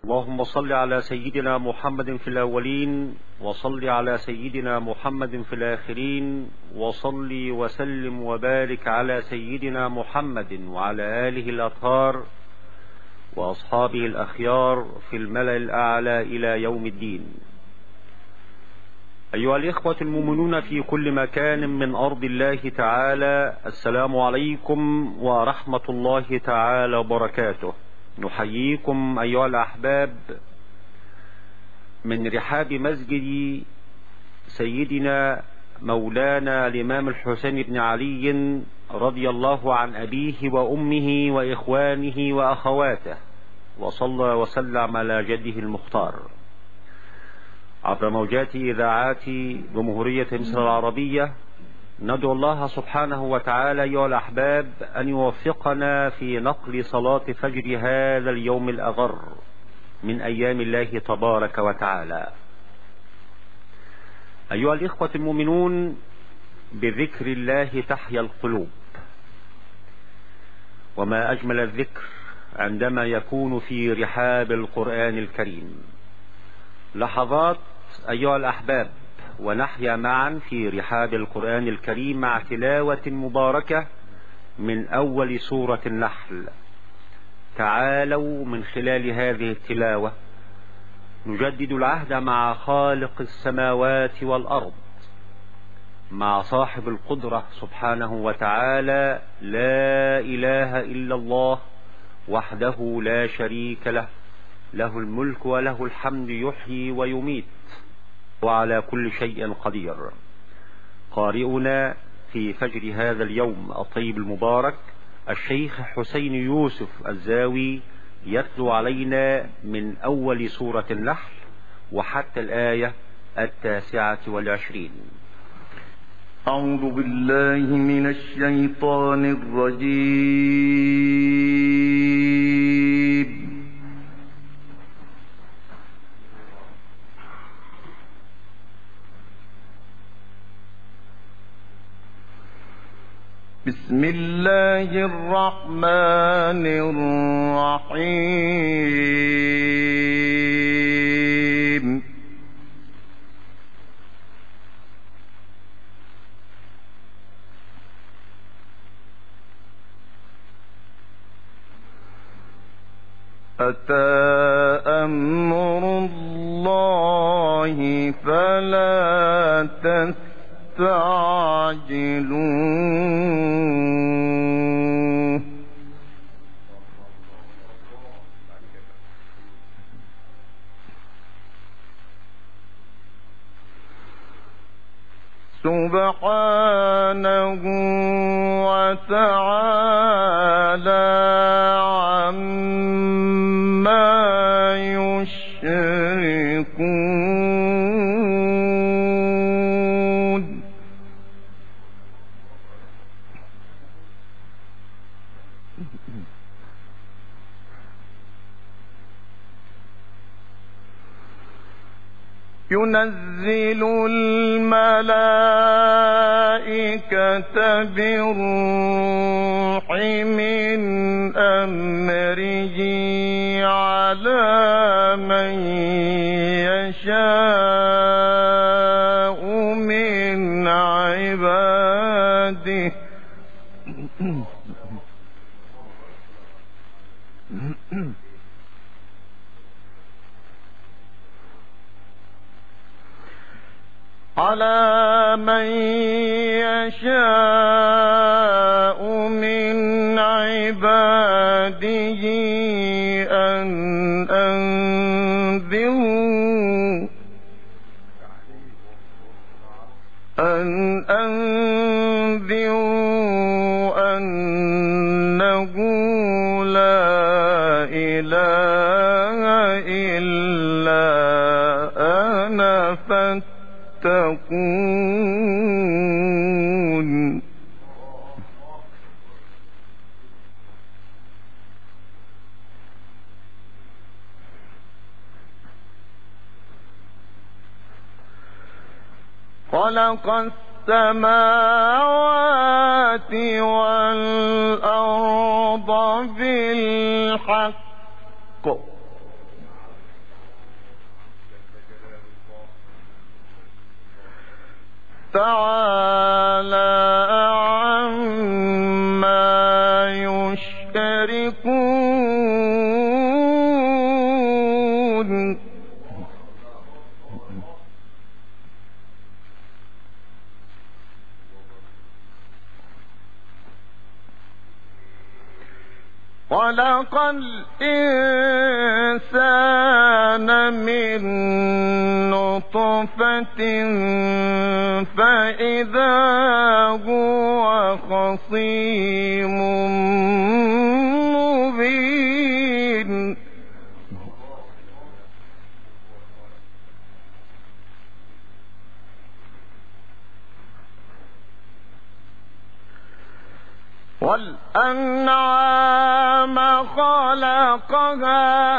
اللهم صل على سيدنا محمد في الأولين، وصل على سيدنا محمد في الآخرين، وصل وسلم وبارك على سيدنا محمد وعلى آله الأطهار وأصحابه الأخيار في الملأ الأعلى إلى يوم الدين. أيها الإخوة المؤمنون في كل مكان من أرض الله تعالى، السلام عليكم ورحمة الله تعالى وبركاته. نحييكم أيها الأحباب من رحاب مسجد سيدنا مولانا الإمام الحسين بن علي رضي الله عن أبيه وأمه وإخوانه وأخواته، وصلى وسلم على جده المختار، عبر موجات إذاعات جمهورية مصر العربية. ندعو الله سبحانه وتعالى أيها الأحباب أن يوفقنا في نقل صلاة فجر هذا اليوم الأغر من أيام الله تبارك وتعالى. أيها الإخوة المؤمنون، بذكر الله تحيا القلوب، وما أجمل الذكر عندما يكون في رحاب القرآن الكريم. لحظات أيها الأحباب ونحيا معا في رحاب القرآن الكريم مع تلاوة مباركة من أول سورة النحل. تعالوا من خلال هذه التلاوة نجدد العهد مع خالق السماوات والأرض، مع صاحب القدرة سبحانه وتعالى، لا إله إلا الله وحده لا شريك له، له الملك وله الحمد، يحيي ويميت وعلى كل شيء قدير. قارئنا في فجر هذا اليوم الطيب المبارك الشيخ حسين يوسف الزاوي يتلو علينا من أول سورة النحل وحتى الآية 29. أعوذ بالله من الشيطان الرجيم. بسم الله الرحمن الرحيم. أتى أمر الله فلا تستعجلوه، سبحانه وتعالى عما يشركون. ينزل الملائكة بالروح من أمره على من يشاء من عباده أن أنذروا أنه لا إله إلا أنا فاتقون. خلق السماوات والأرض بالحق تعالى عما يشركون خلق الإنسان من نطفة فإذا هو خصيم مبين والأنعام خلقها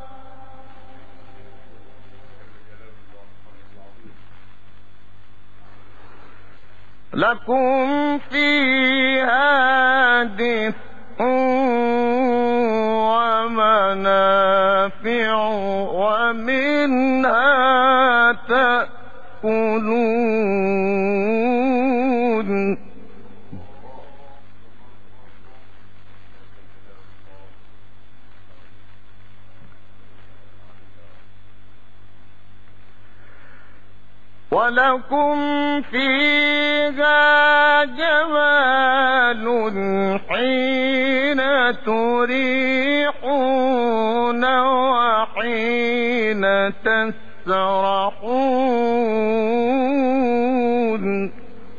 لكم فيها دفء ومنافع ومنها تأكلون ولكم فيها جمال حين تريحون وحين تسرحون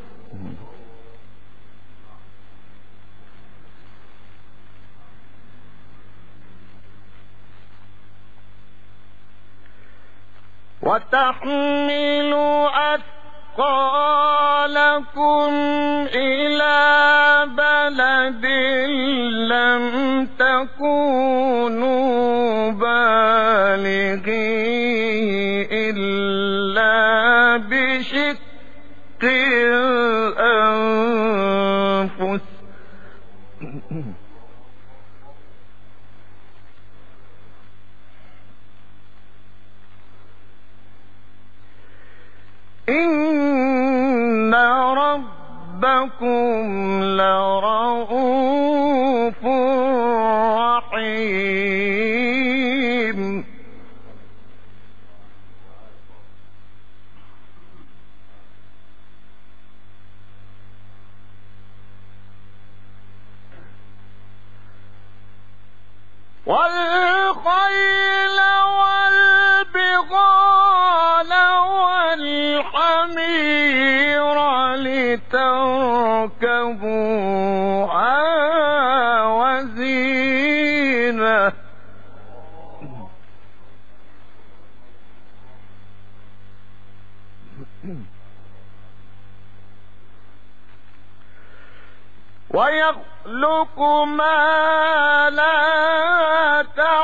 وتحمل أثقالكم إلى بلد لم تكونوا بالغيه إلا بشق الأنفس إن ربكم لرءوف رحيم والخيل والبغال والحمير لتركبوها وزينة ويخلق ما لا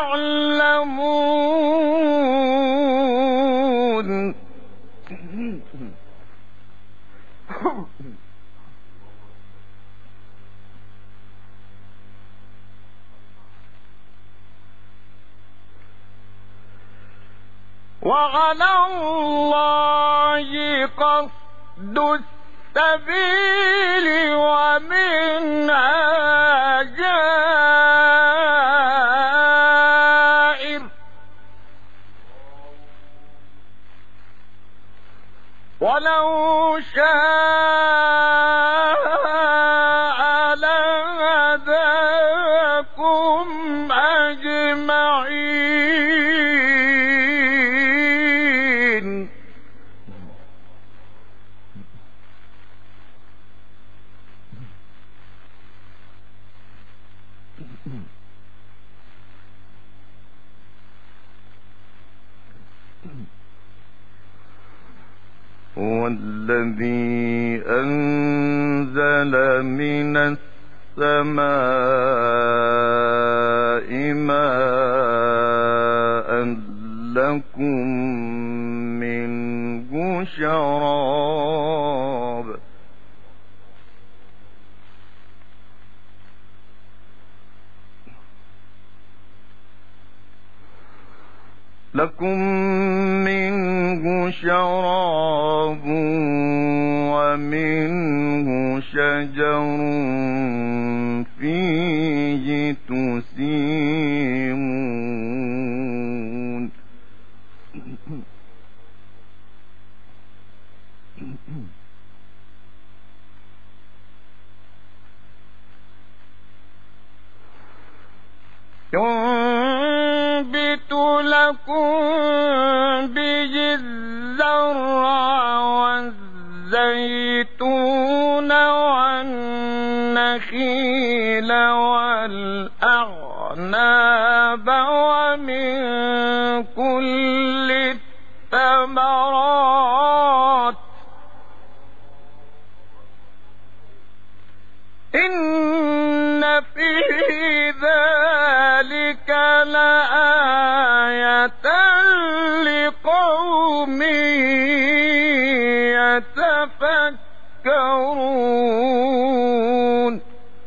تعلمون وعلى الله قصد السبيل ومنها جائر ولو شاء لهداكم أجمعين هو الذي أنزل من السماء ماء لكم منه شراب لكم منه شراب منه شجر فيه تسيمون ينبت لكم به الزرع والزيتون والنخيل والأعناب ومن كل الثمرات إن في ذلك لآية لقوم يتفكرون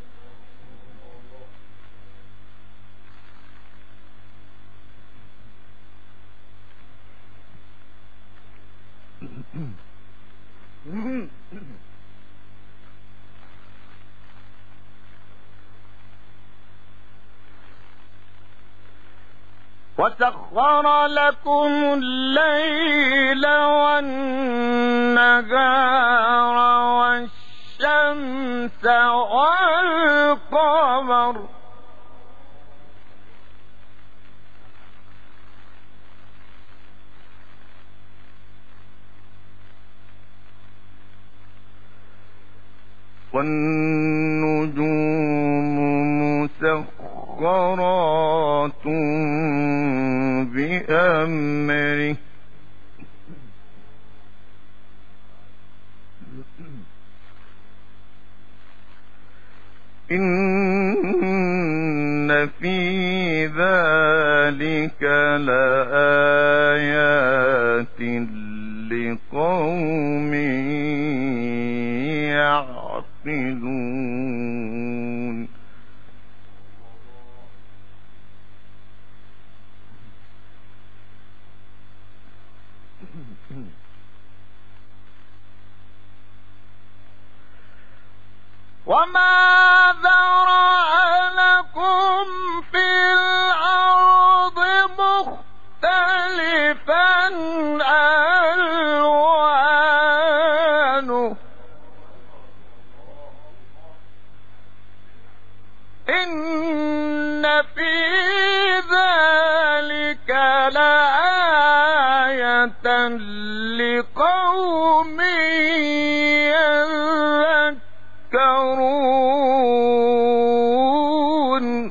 وسخر لكم الليل والنهار والشمس والقمر والنجوم مسخرات بأمره إن في ذلك لآيات لقوم يعقلون وما ذرأ لكم في الأرض مختلفا ألوانه إن في ذلك لآية لقوم يذكرون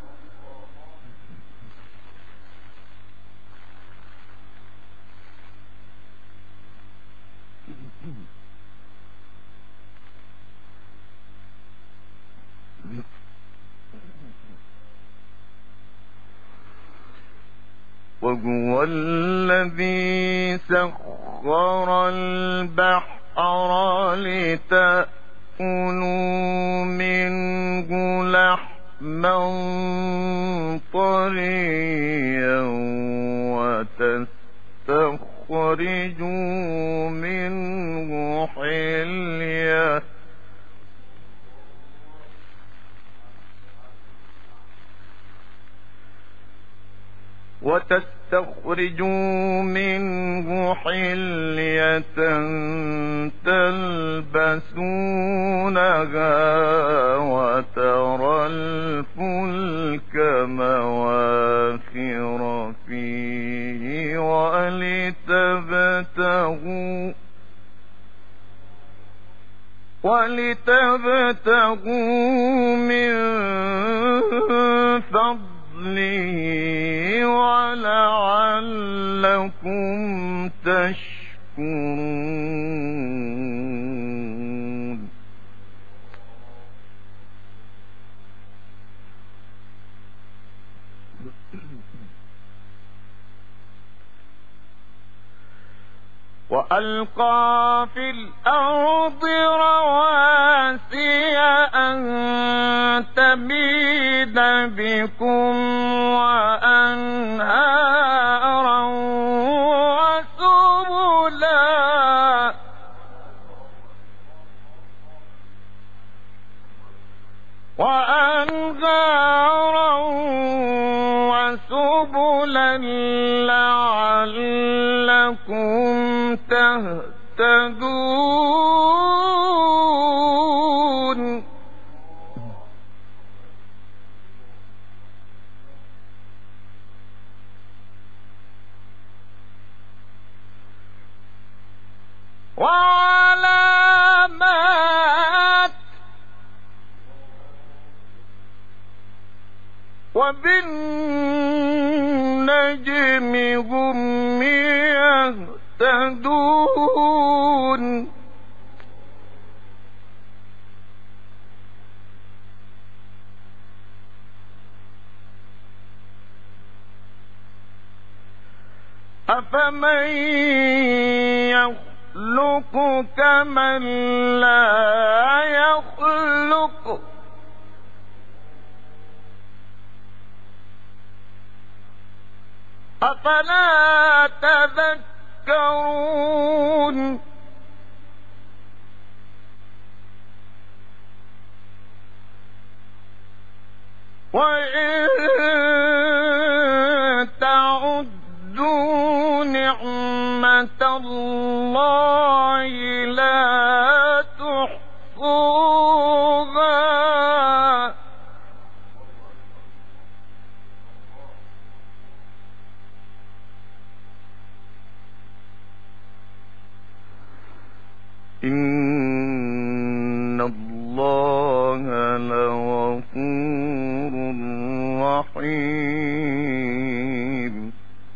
وهو الذي سخر البحر لتأكلوا منه لحما طريا وتستخرجوا منه حلية تلبسونها وترى الفلك مواخر فيه ولتبتغوا من فضله ولعلكم تشكرون وألقى في الأرض رواسي أن تميد بكم وأنهارا وسبلا يهتدون وعلامات وبالنجم هم يهتدون أفمن يخلق كمن لا يخلق أفلا تذكرون وإن تعدوا نعمة الله لا تحصوها إن الله لغفور رحيم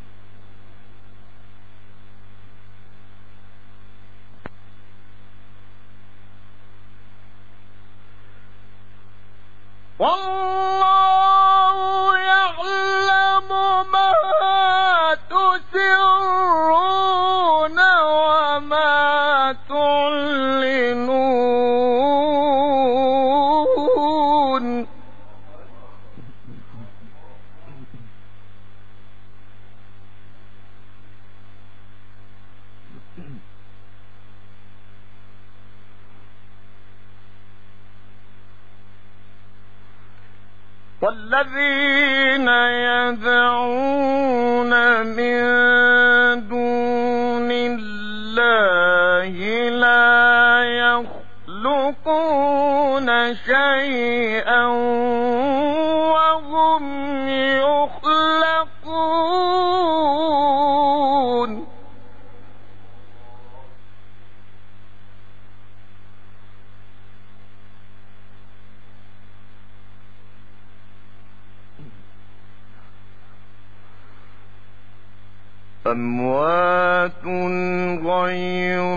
والله يعلم ما تسرون وما تعلنون والذين يدعون من دون الله لا يخلقون شيئا وهم يخلقون أموات غير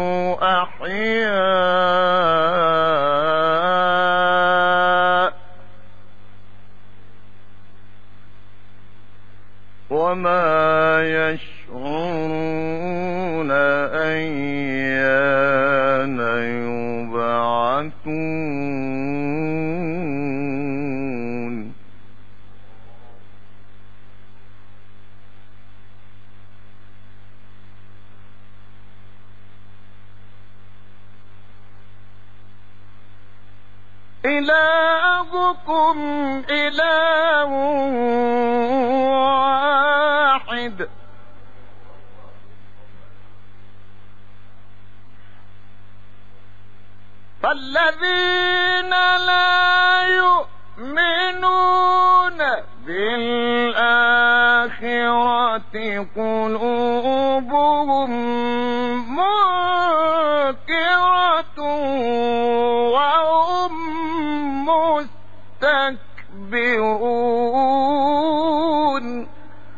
أحياء وما يشعرون أيان يبعثون إلهكم إله واحد فالذين لا يؤمنون بالآخرة قلوبهم منكرة وهم مستكبرون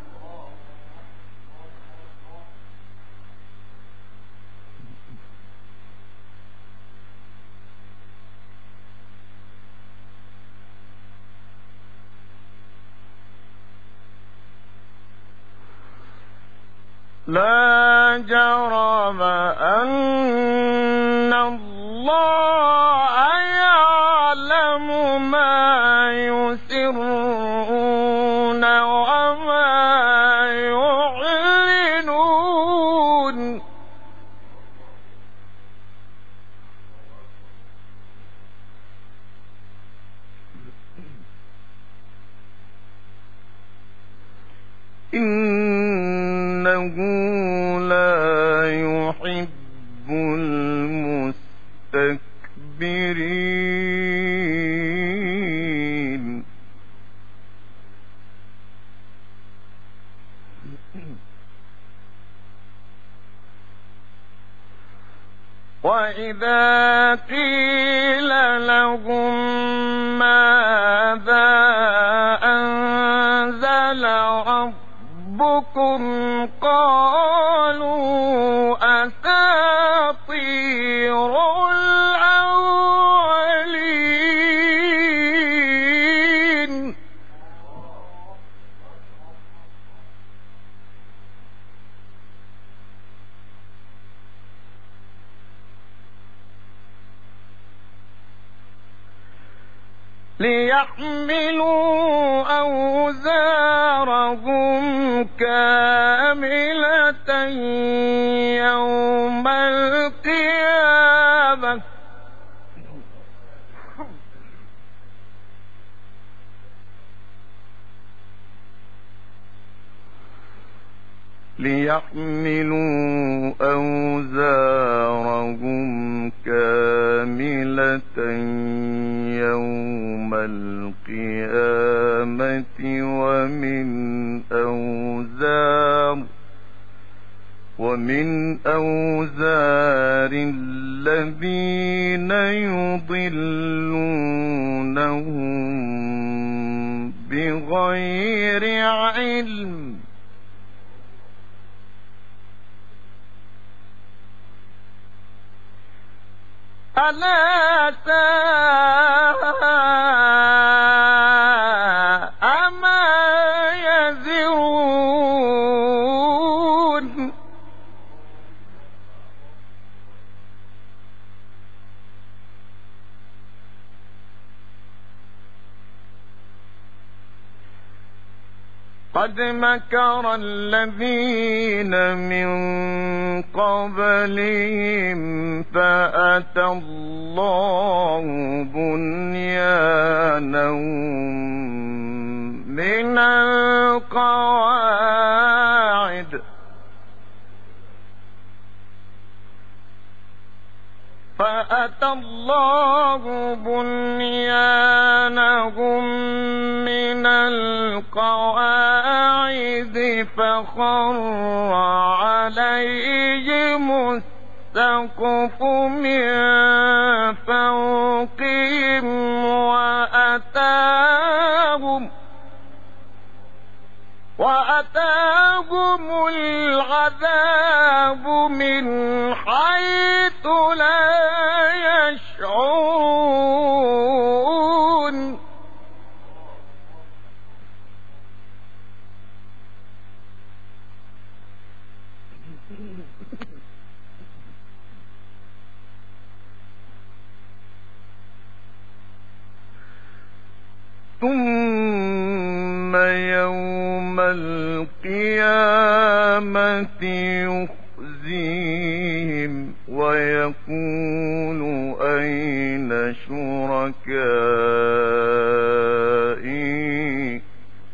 لا جرم أن الله يعلم ما يسرون وما يعلنون إنه لا يحب وإذا قيل لهم ماذا أنزل ربكم قالوا أساطير الأولين. ليحملوا أوزارهم كاملة يوم القيامة ومن أوزار الذين يضلونهم بغير علم ألا ساء ما يزرون. قد مكر الذين من قبلهم فأتى الله بنيانهم من القواعد فخر عليهم السقف من فوقهم وأتاهم العذاب من حيث لا يشعرون. ثم يوم القيامة يخزيهم ويقول أين شركائي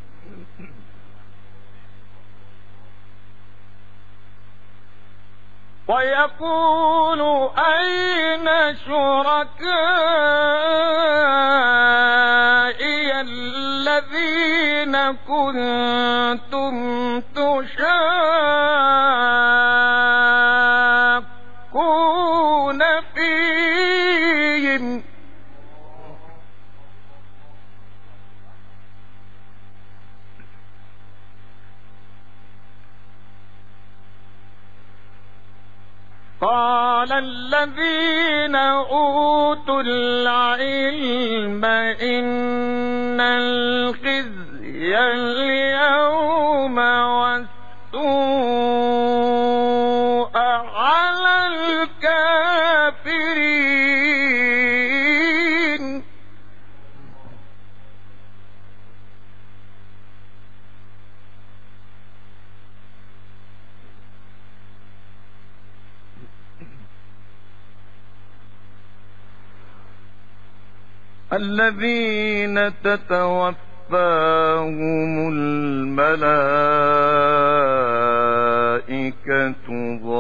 الذين كنتم تشاقون فيهم قال الذين أوتوا العلم إن الخزي اليوم والسوء على الكافرين. الذين تتوفاهم الملائكة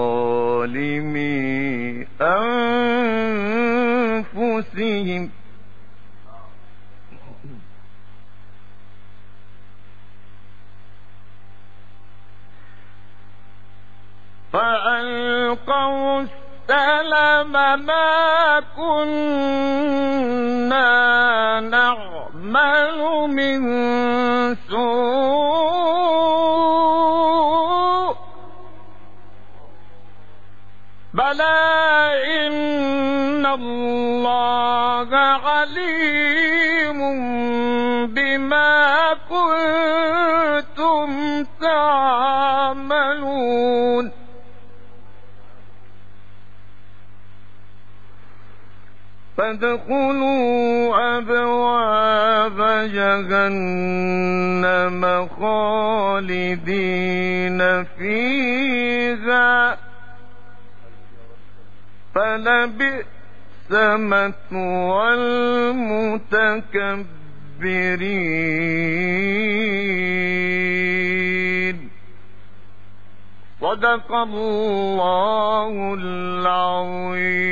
ظالمي أنفسهم فألقوا سلم ما كنا نعمل من سوء بلى إن الله عليم بما كنتم تعملون فادخلوا أبواب جهنم خالدين فيها فلبئس مثوى المتكبرين صدق الله العظيم.